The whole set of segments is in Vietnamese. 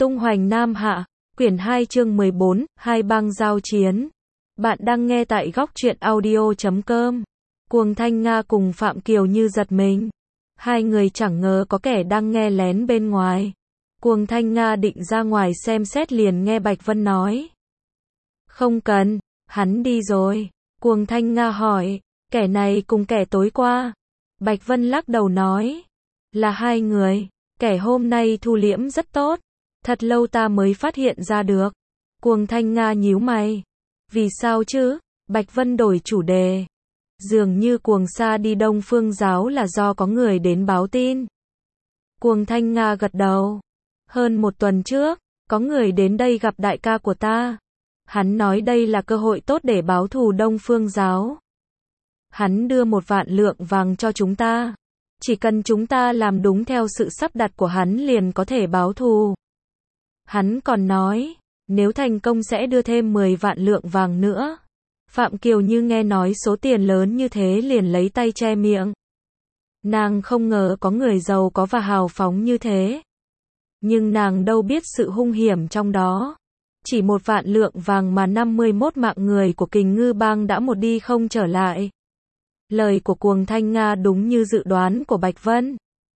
Tung hoành Nam Hạ, quyển 2 chương 14, hai bang giao chiến. Bạn đang nghe tại góc truyện audio.com. Cuồng Thanh Nga cùng Phạm Kiều như giật mình. Hai người chẳng ngờ có kẻ đang nghe lén bên ngoài. Cuồng Thanh Nga định ra ngoài xem xét liền nghe Bạch Vân nói. Không cần, hắn đi rồi. Cuồng Thanh Nga hỏi, kẻ này cùng kẻ tối qua. Bạch Vân lắc đầu nói, là hai người, kẻ hôm nay thu liễm rất tốt. Thật lâu ta mới phát hiện ra được. Cuồng Thanh Nga nhíu mày. Vì sao chứ? Bạch Vân đổi chủ đề. Dường như Cuồng Sa đi Đông Phương giáo là do có người đến báo tin. Cuồng Thanh Nga gật đầu. Hơn một tuần trước, có người đến đây gặp đại ca của ta. Hắn nói đây là cơ hội tốt để báo thù Đông Phương giáo. Hắn đưa 1 vạn lượng vàng cho chúng ta. Chỉ cần chúng ta làm đúng theo sự sắp đặt của hắn liền có thể báo thù. Hắn còn nói, nếu thành công sẽ đưa thêm 10 vạn lượng vàng nữa. Phạm Kiều Như nghe nói số tiền lớn như thế liền lấy tay che miệng. Nàng không ngờ có người giàu có và hào phóng như thế. Nhưng nàng đâu biết sự hung hiểm trong đó. Chỉ 1 vạn lượng vàng mà 51 mạng người của Kình Ngư Bang đã một đi không trở lại. Lời của Cuồng Thanh Nga đúng như dự đoán của Bạch Vân.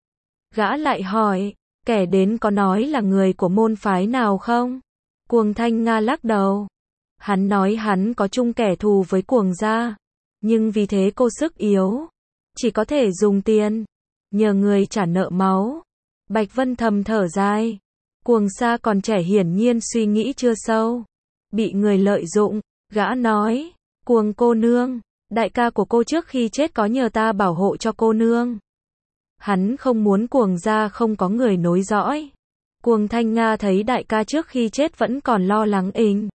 Gã lại hỏi, kẻ đến có nói là người của môn phái nào không? Cuồng Thanh Nga lắc đầu. Hắn nói hắn có chung kẻ thù với Cuồng gia. Nhưng vì thế cô sức yếu. Chỉ có thể dùng tiền. Nhờ người trả nợ máu. Bạch Vân thầm thở dài. Cuồng Sa còn trẻ hiển nhiên suy nghĩ chưa sâu. Bị người lợi dụng. Gã nói. Cuồng cô nương. Đại ca của cô trước khi chết có nhờ ta bảo hộ cho cô nương. Hắn không muốn Cuồng gia không có người nối dõi. Cuồng Thanh Nga thấy đại ca trước khi chết vẫn còn lo lắng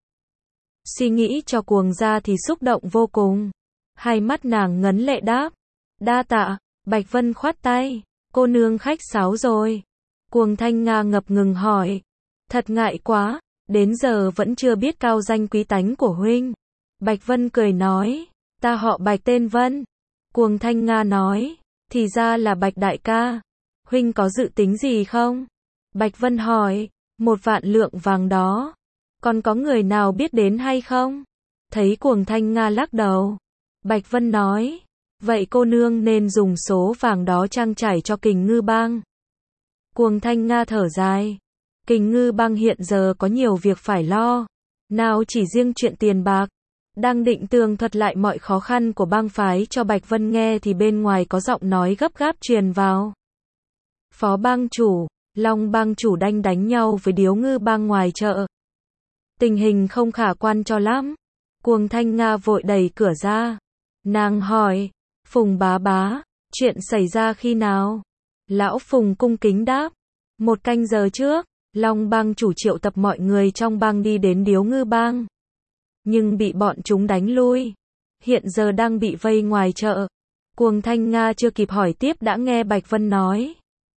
suy nghĩ cho Cuồng gia thì xúc động vô cùng. Hai mắt nàng ngấn lệ đáp. Đa tạ. Bạch Vân khoát tay. Cô nương khách sáo rồi. Cuồng Thanh Nga ngập ngừng hỏi. Thật ngại quá. Đến giờ vẫn chưa biết cao danh quý tánh của huynh. Bạch Vân cười nói. Ta họ Bạch tên Vân. Cuồng Thanh Nga nói. Thì ra là Bạch đại ca. Huynh có dự tính gì không? Bạch Vân hỏi. 1 vạn lượng vàng đó. Còn có người nào biết đến hay không? Thấy Cuồng Thanh Nga lắc đầu. Bạch Vân nói. Vậy cô nương nên dùng số vàng đó trang trải cho Kình Ngư Bang. Cuồng Thanh Nga thở dài. Kình Ngư Bang hiện giờ có nhiều việc phải lo. Nào chỉ riêng chuyện tiền bạc. Đang định tường thuật lại mọi khó khăn của bang phái cho Bạch Vân nghe thì bên ngoài có giọng nói gấp gáp truyền vào. Phó bang chủ, Long bang chủ đang đánh nhau với Điếu Ngư Bang ngoài chợ. Tình hình không khả quan cho lắm. Cuồng Thanh Nga vội đẩy cửa ra. Nàng hỏi, Phùng bá bá, chuyện xảy ra khi nào? Lão Phùng cung kính đáp. 1 canh giờ trước, Long bang chủ triệu tập mọi người trong bang đi đến Điếu Ngư Bang. Nhưng bị bọn chúng đánh lui. Hiện giờ đang bị vây ngoài chợ. Cuồng Thanh Nga chưa kịp hỏi tiếp đã nghe Bạch Vân nói.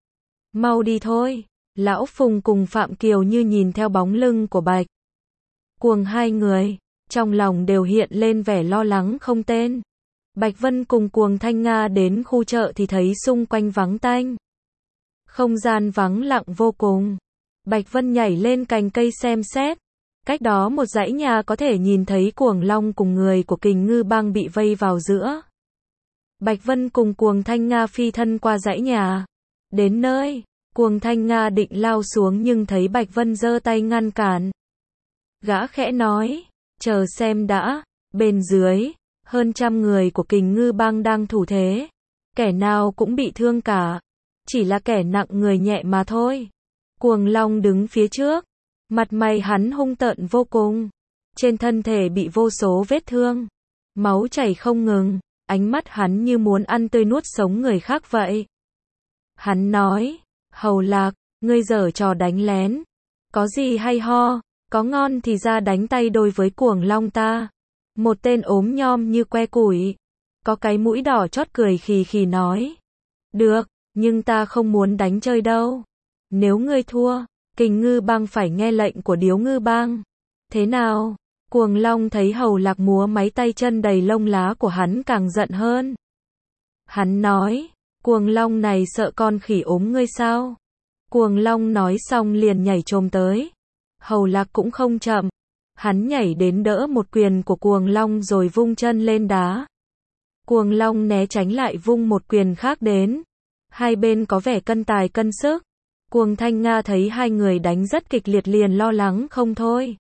Mau đi thôi. Lão Phùng cùng Phạm Kiều Như nhìn theo bóng lưng của Bạch Cuồng hai người. Trong lòng đều hiện lên vẻ lo lắng không tên. Bạch Vân cùng Cuồng Thanh Nga đến khu chợ thì thấy xung quanh vắng tanh. Không gian vắng lặng vô cùng. Bạch Vân nhảy lên cành cây xem xét. Cách đó một dãy nhà có thể nhìn thấy Cuồng Long cùng người của Kình Ngư Bang bị vây vào giữa. Bạch Vân cùng Cuồng Thanh Nga phi thân qua dãy nhà. Đến nơi, Cuồng Thanh Nga định lao xuống nhưng thấy Bạch Vân giơ tay ngăn cản. Gã khẽ nói, chờ xem đã, bên dưới, hơn 100 người của Kình Ngư Bang đang thủ thế. Kẻ nào cũng bị thương cả. Chỉ là kẻ nặng người nhẹ mà thôi. Cuồng Long đứng phía trước. Mặt mày hắn hung tợn vô cùng. Trên thân thể bị vô số vết thương. Máu chảy không ngừng. Ánh mắt hắn như muốn ăn tươi nuốt sống người khác vậy. Hắn nói, Hầu Lạc, ngươi giở trò đánh lén. Có gì hay ho, có ngon thì ra đánh tay đôi với Cuồng Long ta. Một tên ốm nhom như que củi. Có cái mũi đỏ chót cười khì khì nói. Được, nhưng ta không muốn đánh chơi đâu. Nếu ngươi thua, Kình Ngư Bang phải nghe lệnh của Điếu Ngư Bang. Thế nào? Cuồng Long thấy Hầu Lạc múa máy tay chân đầy lông lá của hắn càng giận hơn. Hắn nói, Cuồng Long này sợ con khỉ ốm ngươi sao? Cuồng Long nói xong liền nhảy chồm tới. Hầu Lạc cũng không chậm. Hắn nhảy đến đỡ một quyền của Cuồng Long rồi vung chân lên đá. Cuồng Long né tránh lại vung một quyền khác đến. Hai bên có vẻ cân tài cân sức. Cuồng Thanh Nga thấy hai người đánh rất kịch liệt liền lo lắng không thôi.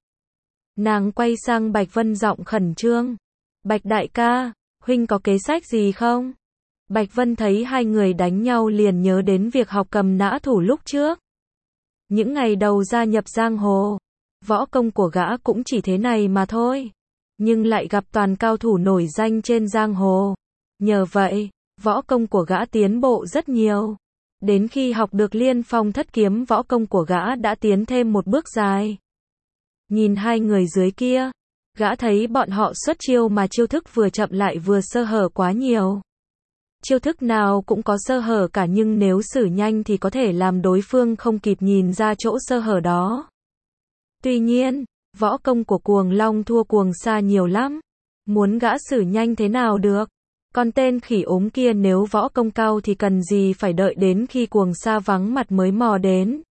Nàng quay sang Bạch Vân giọng khẩn trương. Bạch đại ca, huynh có kế sách gì không? Bạch Vân thấy hai người đánh nhau liền nhớ đến việc học cầm nã thủ lúc trước. Những ngày đầu gia nhập giang hồ, võ công của gã cũng chỉ thế này mà thôi. Nhưng lại gặp toàn cao thủ nổi danh trên giang hồ. Nhờ vậy, võ công của gã tiến bộ rất nhiều. Đến khi học được Liên Phong thất kiếm võ công của gã đã tiến thêm một bước dài. Nhìn hai người dưới kia, gã thấy bọn họ xuất chiêu mà chiêu thức vừa chậm lại vừa sơ hở quá nhiều. Chiêu thức nào cũng có sơ hở cả nhưng nếu xử nhanh thì có thể làm đối phương không kịp nhìn ra chỗ sơ hở đó. Tuy nhiên, võ công của Cuồng Long thua Cuồng Sa nhiều lắm. Muốn gã xử nhanh thế nào được? Còn tên khỉ ốm kia nếu võ công cao thì cần gì phải đợi đến khi Cuồng Sa vắng mặt mới mò đến.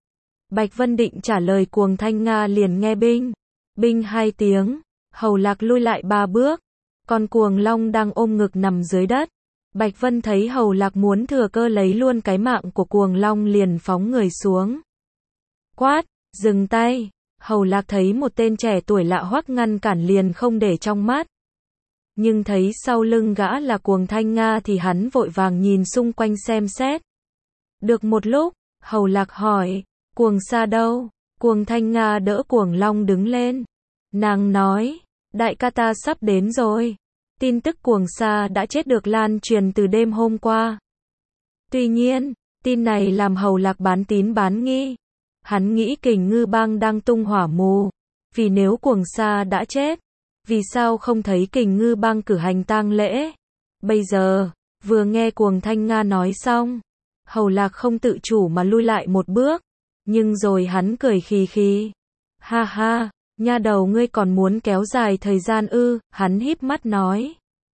Bạch Vân định trả lời Cuồng Thanh Nga liền nghe binh. Binh hai tiếng, Hầu Lạc lui lại 3 bước. Còn Cuồng Long đang ôm ngực nằm dưới đất. Bạch Vân thấy Hầu Lạc muốn thừa cơ lấy luôn cái mạng của Cuồng Long liền phóng người xuống. Quát, dừng tay. Hầu Lạc thấy một tên trẻ tuổi lạ hoắc ngăn cản liền không để trong mắt. Nhưng thấy sau lưng gã là Cuồng Thanh Nga thì hắn vội vàng nhìn xung quanh xem xét. Được một lúc, Hầu Lạc hỏi, Cuồng Sa đâu? Cuồng Thanh Nga đỡ Cuồng Long đứng lên. Nàng nói, đại ca ta sắp đến rồi. Tin tức Cuồng Sa đã chết được lan truyền từ đêm hôm qua. Tuy nhiên, tin này làm Hầu Lạc bán tín bán nghi. Hắn nghĩ Kình Ngư Bang đang tung hỏa mù. Vì nếu Cuồng Sa đã chết, vì sao không thấy Kình Ngư Bang cử hành tang lễ? Bây giờ, vừa nghe Cuồng Thanh Nga nói xong, Hầu Lạc không tự chủ mà lui lại một bước. Nhưng rồi hắn cười khì khì. Ha ha, nha đầu ngươi còn muốn kéo dài thời gian ư? Hắn híp mắt nói.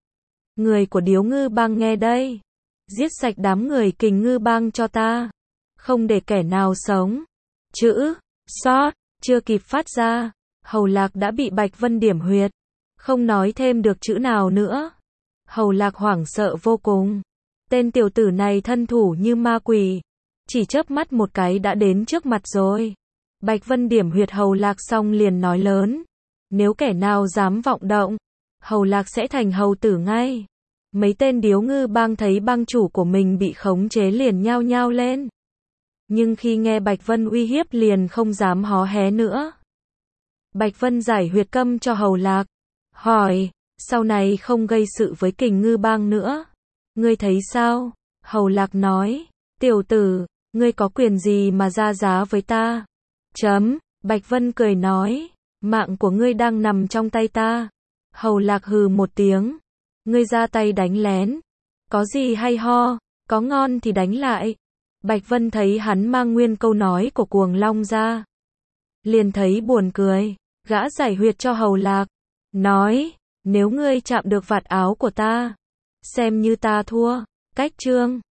Người của Điếu Ngư Bang nghe đây. Giết sạch đám người Kình Ngư Bang cho ta. Không để kẻ nào sống. Chữ, sót, chưa kịp phát ra. Hầu Lạc đã bị Bạch Vân điểm huyệt. Không nói thêm được chữ nào nữa. Hầu Lạc hoảng sợ vô cùng. Tên tiểu tử này thân thủ như ma quỷ. Chỉ chớp mắt một cái đã đến trước mặt rồi. Bạch Vân điểm huyệt Hầu Lạc xong liền nói lớn. Nếu kẻ nào dám vọng động, Hầu Lạc sẽ thành hầu tử ngay. Mấy tên Điếu Ngư Bang thấy bang chủ của mình bị khống chế liền nhao nhao lên. Nhưng khi nghe Bạch Vân uy hiếp liền không dám hó hé nữa. Bạch Vân giải huyệt câm cho Hầu Lạc. Hỏi, sau này không gây sự với Kình Ngư Bang nữa. Ngươi thấy sao? Hầu Lạc nói, tiểu tử, ngươi có quyền gì mà ra giá với ta? Bạch Vân cười nói, mạng của ngươi đang nằm trong tay ta. Hầu Lạc hừ một tiếng, ngươi ra tay đánh lén. Có gì hay ho, có ngon thì đánh lại. Bạch Vân thấy hắn mang nguyên câu nói của Cuồng Long ra. Liền thấy buồn cười, gã giải huyệt cho Hầu Lạc. Nói, nếu ngươi chạm được vạt áo của ta, xem như ta thua. Cách chương